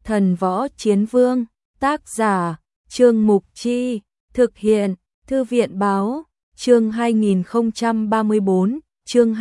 Thần Võ Chiến Vương, tác giả, Trương Mục Chi, thực hiện, Thư viện báo, chương 2034, chương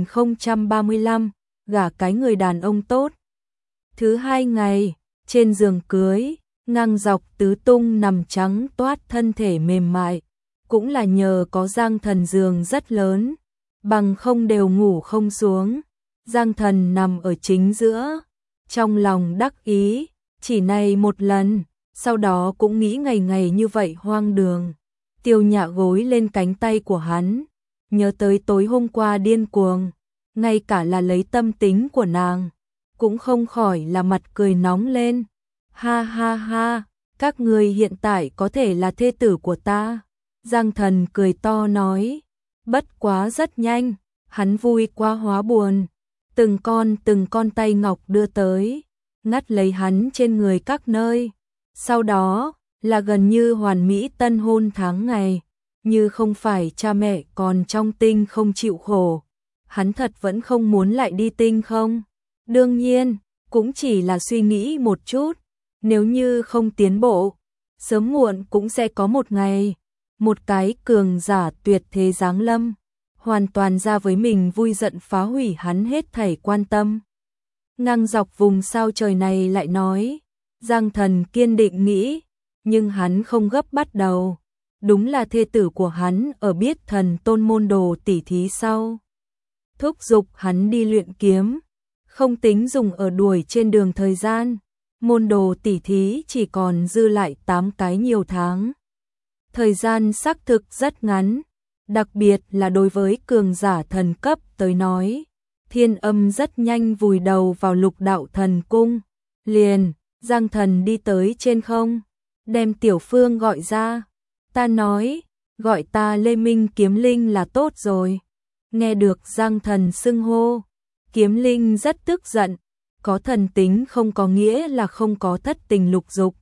2035, gả cái người đàn ông tốt. Thứ hai ngày, trên giường cưới, ngang dọc tứ tung nằm trắng toát thân thể mềm mại, cũng là nhờ có Giang Thần giường rất lớn, bằng không đều ngủ không xuống. Giang Thần nằm ở chính giữa, trong lòng đắc ý, chỉ này một lần, sau đó cũng nghĩ ngày ngày như vậy hoang đường. Tiêu Nhã gối lên cánh tay của hắn, nhớ tới tối hôm qua điên cuồng, ngay cả là lấy tâm tính của nàng, cũng không khỏi là mặt cười nóng lên. Ha ha ha, các người hiện tại có thể là thê tử của ta. Giang Thần cười to nói, bất quá rất nhanh, hắn vui quá hóa buồn. Từng con tay ngọc đưa tới, ngắt lấy hắn trên người các nơi. Sau đó, là gần như hoàn mỹ tân hôn tháng ngày, như không phải cha mẹ còn trong tinh không chịu khổ. Hắn thật vẫn không muốn lại đi tinh không? Đương nhiên, cũng chỉ là suy nghĩ một chút, nếu như không tiến bộ, sớm muộn cũng sẽ có một ngày, một cái cường giả tuyệt thế giáng lâm, hoàn toàn ra với mình vui giận phá hủy hắn hết thảy quan tâm. Ngang dọc vùng sao trời này lại nói, Giang Thần kiên định nghĩ, nhưng hắn không gấp bắt đầu. Đúng là thê tử của hắn ở biết thần tôn môn đồ tỉ thí sau, thúc giục hắn đi luyện kiếm, không tính dùng ở đuổi trên đường thời gian. Môn đồ tỉ thí chỉ còn dư lại 8 cái nhiều tháng. Thời gian xác thực rất ngắn, đặc biệt là đối với cường giả thần cấp tới nói. Thiên Âm rất nhanh vùi đầu vào Lục Đạo Thần Cung. Liền, Giang Thần đi tới trên không, đem Tiểu Phương gọi ra. Ta nói, gọi ta Lê Minh Kiếm Linh là tốt rồi. Nghe được Giang Thần xưng hô, Kiếm Linh rất tức giận. Có thần tính không có nghĩa là không có thất tình lục dục,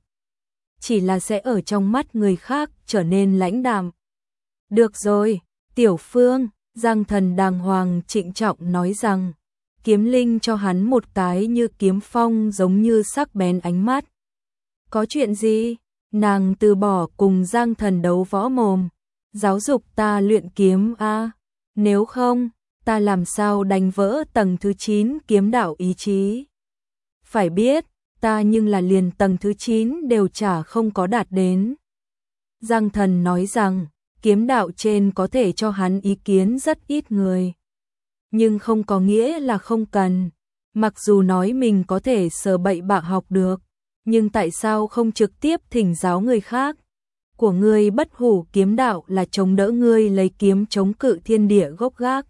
chỉ là sẽ ở trong mắt người khác trở nên lãnh đạm. Được rồi, Tiểu Phương, Giang Thần đàng hoàng trịnh trọng nói rằng. Kiếm Linh cho hắn một cái như kiếm phong giống như sắc bén ánh mắt. Có chuyện gì? Nàng từ bỏ cùng Giang Thần đấu võ mồm, giáo dục ta luyện kiếm a, nếu không, ta làm sao đánh vỡ tầng thứ 9 kiếm đạo ý chí. Phải biết, ta nhưng là liền tầng thứ 9 đều chả không có đạt đến. Giang Thần nói rằng, kiếm đạo trên có thể cho hắn ý kiến rất ít người, nhưng không có nghĩa là không cần. Mặc dù nói mình có thể sờ bậy bạ học được, nhưng tại sao không trực tiếp thỉnh giáo người khác? Của ngươi Bất Hủ kiếm đạo là chống đỡ ngươi lấy kiếm chống cự thiên địa gốc gác.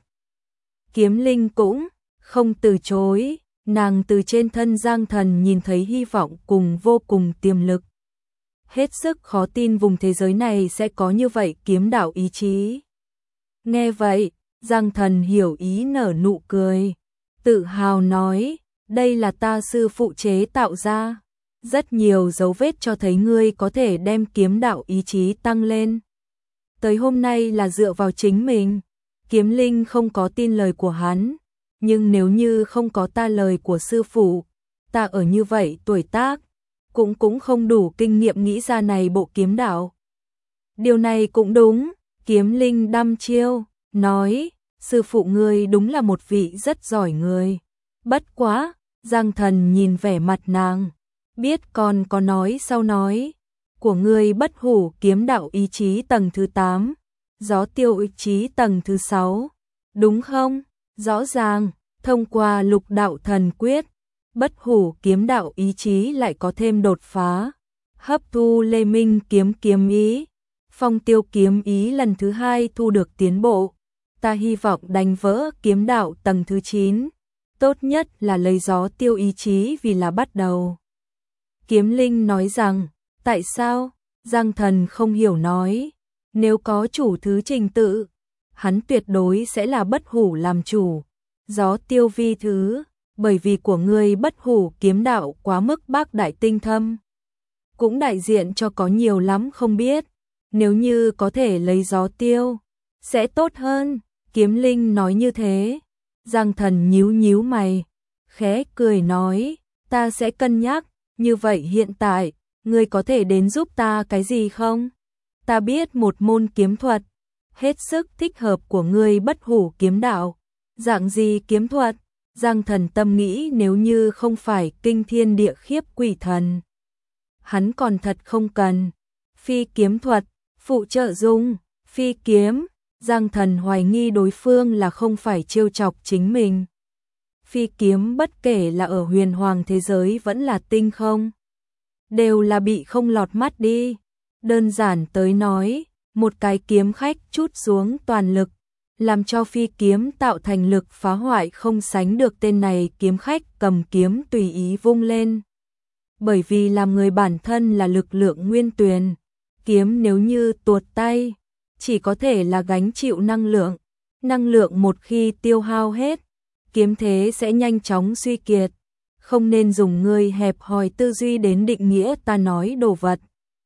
Kiếm Linh cũng không từ chối, nàng từ trên thân Giang Thần nhìn thấy hy vọng cùng vô cùng tiềm lực. Hết sức khó tin vùng thế giới này sẽ có như vậy kiếm đạo ý chí. Nghe vậy, Giang Thần hiểu ý nở nụ cười, tự hào nói, đây là ta sư phụ chế tạo ra. Rất nhiều dấu vết cho thấy ngươi có thể đem kiếm đạo ý chí tăng lên. Tới hôm nay là dựa vào chính mình. Kiếm Linh không có tin lời của hắn, nhưng nếu như không có ta lời của sư phụ, ta ở như vậy tuổi tác, cũng không đủ kinh nghiệm nghĩ ra này bộ kiếm đạo. Điều này cũng đúng, Kiếm Linh đăm chiêu, nói, sư phụ ngươi đúng là một vị rất giỏi người. Bất quá, Giang Thần nhìn vẻ mặt nàng, biết còn có nói sau nói, của ngươi Bất Hủ kiếm đạo ý chí tầng thứ 8, Gió Tiêu ý chí tầng thứ 6, đúng không? Rõ ràng, thông qua Lục Đạo Thần Quyết, Bất Hủ kiếm đạo ý chí lại có thêm đột phá, hấp thu Lê Minh kiếm ý, Phong Tiêu kiếm ý lần thứ 2 thu được tiến bộ. Ta hy vọng đánh vỡ kiếm đạo tầng thứ 9, tốt nhất là lấy Gió Tiêu ý chí vì là bắt đầu. Kiếm Linh nói rằng, tại sao? Giang Thần không hiểu nói, nếu có chủ thứ trình tự, hắn tuyệt đối sẽ là Bất Hủ làm chủ. Gió Tiêu vi thứ, bởi vì của ngươi Bất Hủ kiếm đạo quá mức bác đại tinh thâm, cũng đại diện cho có nhiều lắm không biết. Nếu như có thể lấy Gió Tiêu, sẽ tốt hơn. Kiếm Linh nói như thế. Giang Thần nhíu nhíu mày, khẽ cười nói, ta sẽ cân nhắc, Như vậy hiện tại, ngươi có thể đến giúp ta cái gì không? Ta biết một môn kiếm thuật, hết sức thích hợp của ngươi Bất Hủ kiếm đạo. Dạng gì kiếm thuật? Giang Thần tâm nghĩ nếu như không phải kinh thiên địa khiếp quỷ thần, hắn còn thật không cần. Phi kiếm thuật, phụ trợ dung, phi kiếm, Giang Thần hoài nghi đối phương là không phải trêu chọc chính mình. Phi kiếm bất kể là ở huyền hoàng thế giới vẫn là tinh không, đều là bị không lọt mắt đi. Đơn giản tới nói, một cái kiếm khách chút xuống toàn lực, làm cho phi kiếm tạo thành lực phá hoại không sánh được tên này kiếm khách cầm kiếm tùy ý vung lên. Bởi vì làm người bản thân là lực lượng nguyên tuyền, kiếm nếu như tuột tay, chỉ có thể là gánh chịu năng lượng một khi tiêu hao hết, kiếm thế sẽ nhanh chóng suy kiệt, không nên dùng người hẹp hòi tư duy đến định nghĩa ta nói đồ vật.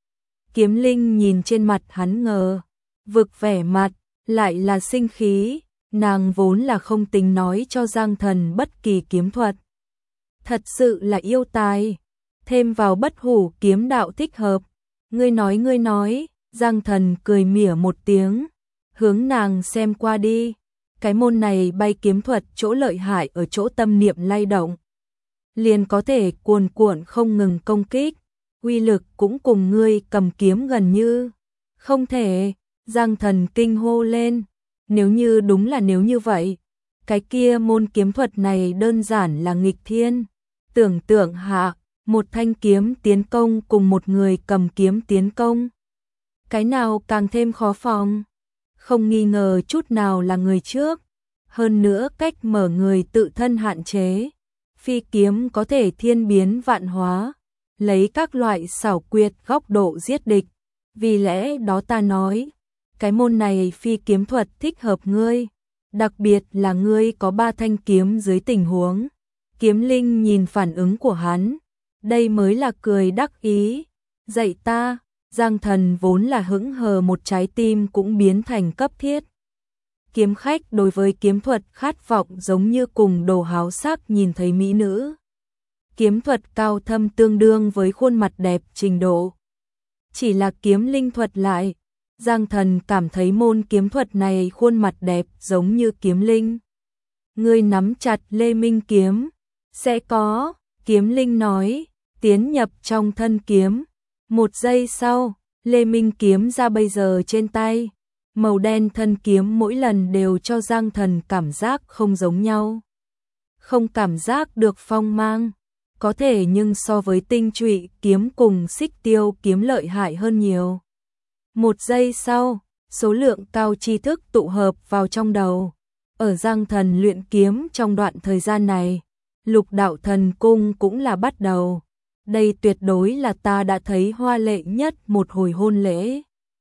Kiếm Linh nhìn trên mặt hắn ngờ vực vẻ mặt, lại là sinh khí, nàng vốn là không tính nói cho Giang Thần bất kỳ kiếm thuật. Thật sự là yêu tài, thêm vào Bất Hủ kiếm đạo thích hợp. Ngươi nói, Giang Thần cười mỉa một tiếng, hướng nàng xem qua đi. Cái môn này bay kiếm thuật chỗ lợi hại ở chỗ tâm niệm lay động, liền có thể cuồn cuộn không ngừng công kích, uy lực cũng cùng ngươi cầm kiếm gần như. Không thể, Giang Thần kinh hô lên, nếu như đúng là nếu như vậy, cái kia môn kiếm thuật này đơn giản là nghịch thiên. Tưởng tượng hạ, một thanh kiếm tiến công cùng một người cầm kiếm tiến công, cái nào càng thêm khó phòng? Không nghi ngờ chút nào là người trước, hơn nữa cách mở người tự thân hạn chế. Phi kiếm có thể thiên biến vạn hóa, lấy các loại xảo quyệt góc độ giết địch. Vì lẽ đó ta nói, cái môn này phi kiếm thuật thích hợp ngươi, đặc biệt là ngươi có 3 thanh kiếm dưới tình huống. Kiếm Linh nhìn phản ứng của hắn, đây mới là cười đắc ý. Dạy ta, Giang Thần vốn là hững hờ một trái tim cũng biến thành cấp thiết. Kiếm khách đối với kiếm thuật khát vọng giống như cùng đồ háo sắc nhìn thấy mỹ nữ. Kiếm thuật cao thâm tương đương với khuôn mặt đẹp trình độ. Chỉ là kiếm linh thuật lại, Giang Thần cảm thấy môn kiếm thuật này khuôn mặt đẹp giống như kiếm linh. Ngươi nắm chặt Lê Minh kiếm, sẽ có, kiếm linh nói, tiến nhập trong thân kiếm. Một giây sau, Lê Minh kiếm ra bây giờ trên tay. Màu đen thân kiếm mỗi lần đều cho Giang Thần cảm giác không giống nhau. Không cảm giác được phong mang, có thể nhưng so với tinh trụy kiếm cùng xích tiêu kiếm lợi hại hơn nhiều. Một giây sau, số lượng cao tri thức tụ hợp vào trong đầu. Ở Giang Thần luyện kiếm trong đoạn thời gian này, Lục Đạo Thần Cung cũng là bắt đầu. Đây tuyệt đối là ta đã thấy hoa lệ nhất một hồi hôn lễ.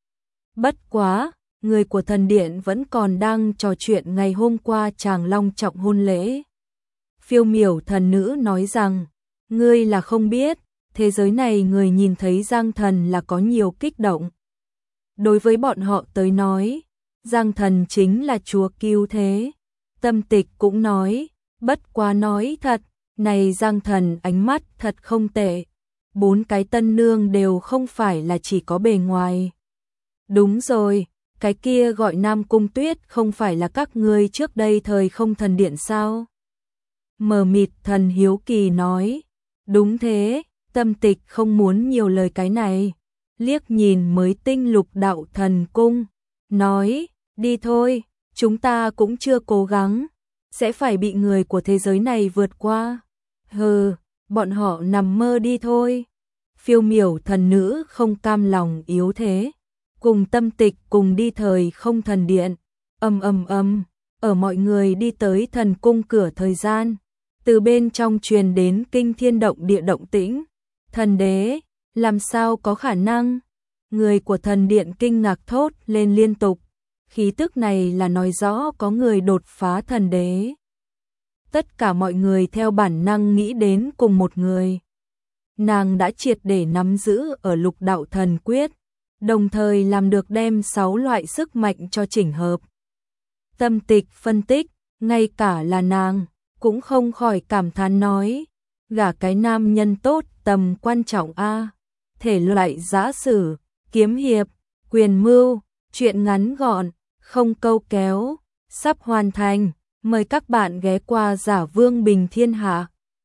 Bất quá, người của thần điện vẫn còn đang trò chuyện ngày hôm qua chàng long trọng hôn lễ. Phiêu Miểu thần nữ nói rằng, ngươi là không biết, thế giới này người nhìn thấy Giang Thần là có nhiều kích động. Đối với bọn họ tới nói, Giang Thần chính là chúa cứu thế. Tâm Tịch cũng nói, bất quá nói thật, này Giang Thần ánh mắt thật không tệ. 4 cái tân nương đều không phải là chỉ có bề ngoài. Đúng rồi, cái kia gọi Nam Cung Tuyết không phải là các ngươi trước đây thời không thần điện sao? Mờ mịt thần hiếu kỳ nói, đúng thế. Tâm Tịch không muốn nhiều lời cái này, liếc nhìn mới tinh Lục Đạo Thần Cung, nói, đi thôi, chúng ta cũng chưa cố gắng, sẽ phải bị người của thế giới này vượt qua. Hừ, bọn họ nằm mơ đi thôi. Phiêu Miểu thần nữ không cam lòng yếu thế, cùng Tâm Tịch cùng đi thời không thần điện. Ở mọi người đi tới thần cung cửa thời gian, từ bên trong truyền đến kinh thiên động địa động tĩnh. Thần đế, làm sao có khả năng? Người của thần điện kinh ngạc thốt lên liên tục. Khí tức này là nói rõ có người đột phá thần đế. Tất cả mọi người theo bản năng nghĩ đến cùng một người. Nàng đã triệt để nắm giữ ở Lục Đạo Thần Quyết, đồng thời làm được đem 6 loại sức mạnh cho chỉnh hợp. Tâm Tịch phân tích, ngay cả là nàng cũng không khỏi cảm thán nói, gả cái nam nhân tốt tầm quan trọng a. Thể loại giã sử, kiếm hiệp, quyền mưu, truyện ngắn gọn, không câu kéo, sắp hoàn thành. Mời các bạn ghé qua Giả Vương Bình Thiên Hạ.